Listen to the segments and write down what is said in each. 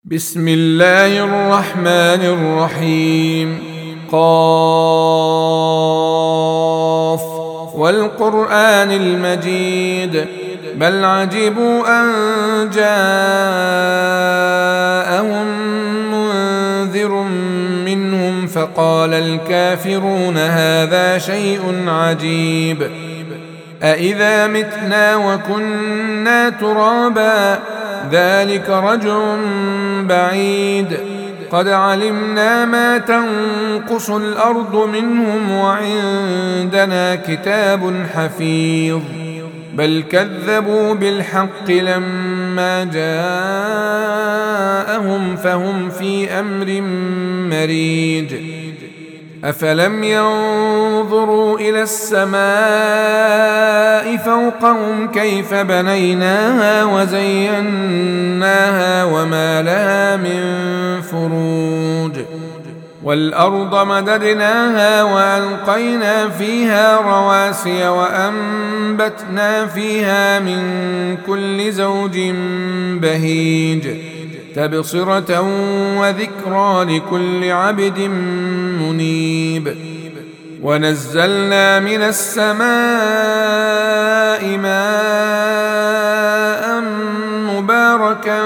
بسم الله الرحمن الرحيم. قاف والقرآن المجيد بل عجبوا أن جاءهم منذر منهم فقال الكافرون هذا شيء عجيب أإذا متنا وكنا ترابا ذلك رجع بعيد قد علمنا ما تنقص الأرض منهم وعندنا كتاب حفيظ بل كذبوا بالحق لما جاءهم فهم في أمر مريج أفلم ينظروا إلى السماء فوقهم كيف بنيناها وزيناها وما لها من فروج والأرض مددناها وألقينا فيها رواسي وأنبتنا فيها من كل زوج بهيج تبصرة وذكرى لكل عبد منيب ونزلنا من السماء ماء مباركا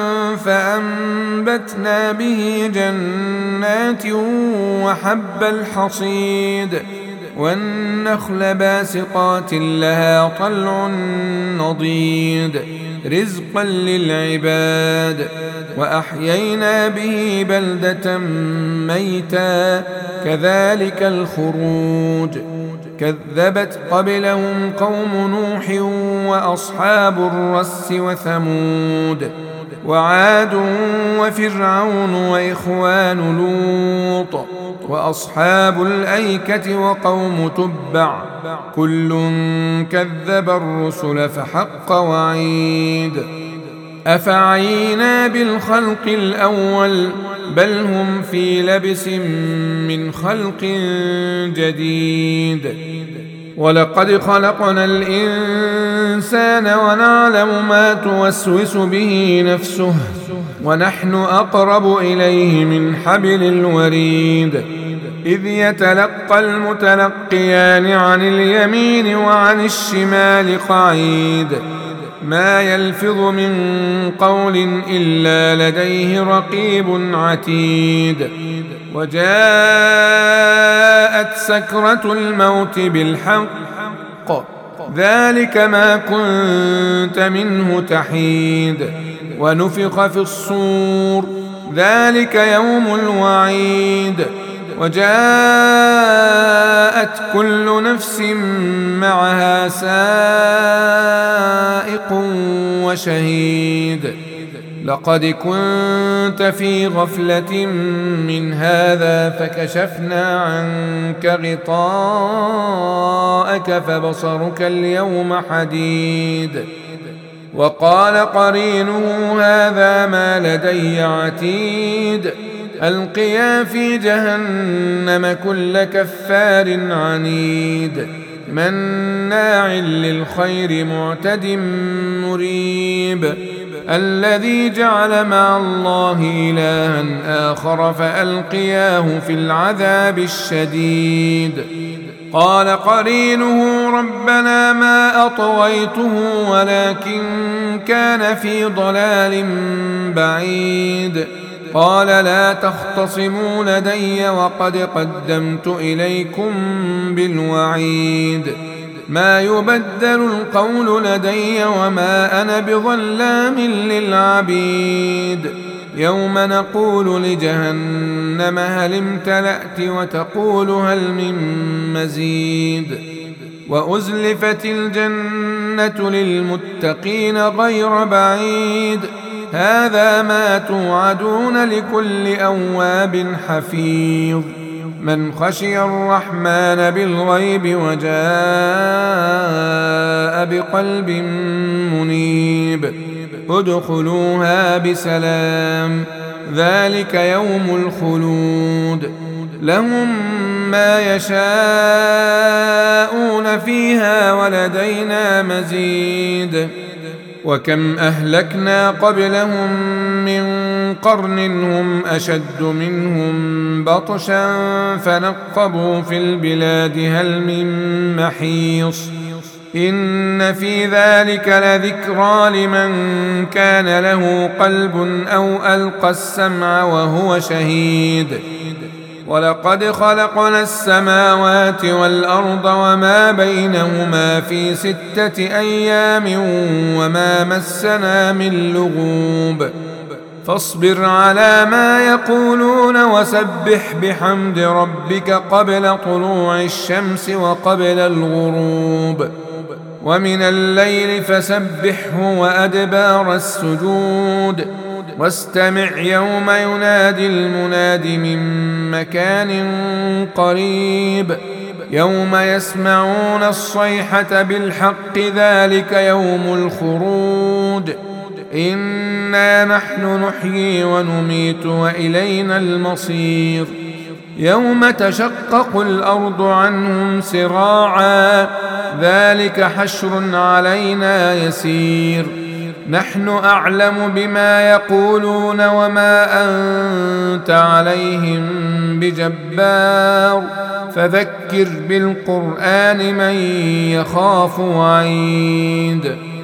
فأنبتنا به جنات وحب الحصيد والنخل باسقات لها طلع نضيد رزقا للعباد وأحيينا به بلدة ميتا كذلك الخروج كذبت قبلهم قوم نوح وأصحاب الرس وثمود وعاد وفرعون وإخوان لوط وأصحاب الأيكة وقوم تبع كل كذب الرسل فحق وعيد أفعينا بالخلق الأول بل هم في لبس من خلق جديد ولقد خلقنا الإنسان ونعلم ما توسوس به نفسه ونحن أقرب إليه من حبل الوريد إذ يتلقى المتلقيان عن اليمين وعن الشمال قعيد ما يلفظ من قول إلا لديه رقيب عتيد وجاءت سكرة الموت بالحق ذلك ما كنت منه تحيد ونفخ في الصور ذلك يوم الوعيد وجاءت كل نفس معها سائق وشهيد لقد كنت في غفلة من هذا فكشفنا عنك غطاءك فبصرك اليوم حديد وقال قرينه هذا ما لدي عتيد ألقيا في جهنم كل كفار عنيد مناع للخير معتد مريب الذي جعل مع الله إلها آخر فألقياه في العذاب الشديد قال قرينه ربنا ما أطغيته ولكن كان في ضلال بعيد قال لا تختصموا لدي وقد قدمت إليكم بالوعيد ما يبدل القول لدي وما أنا بظلام للعبيد يوم نقول لجهنم هل امتلأت وتقول هل من مزيد وأزلفت الجنة للمتقين غير بعيد هذا ما توعدون لكل أواب حفيظ من خشي الرحمن بالغيب وجاء بقلب منيب ادخلوها بسلام ذلك يوم الخلود لهم ما يشاءون فيها ولدينا مزيد وكم أهلكنا قبلهم من قرن هم أشد منهم بطشا فنقبوا في البلاد هل من محيص إن في ذلك لذكرى لمن كان له قلب أو ألقى السمع وهو شهيد ولقد خلقنا السماوات والأرض وما بينهما في 6 أيام وما مسنا من لغوب فاصبر على ما يقولون وسبح بحمد ربك قبل طلوع الشمس وقبل الغروب ومن الليل فسبحه وأدبار السجود واستمع يوم ينادي المناد من مكان قريب يوم يسمعون الصيحة بالحق ذلك يوم الخروج إنا نحن نحيي ونميت وإلينا المصير يوم تشقق الأرض عنهم سراعا ذلك حشر علينا يسير نحن أعلم بما يقولون وما أنت عليهم بجبار فذكر بالقرآن من يخاف وعيد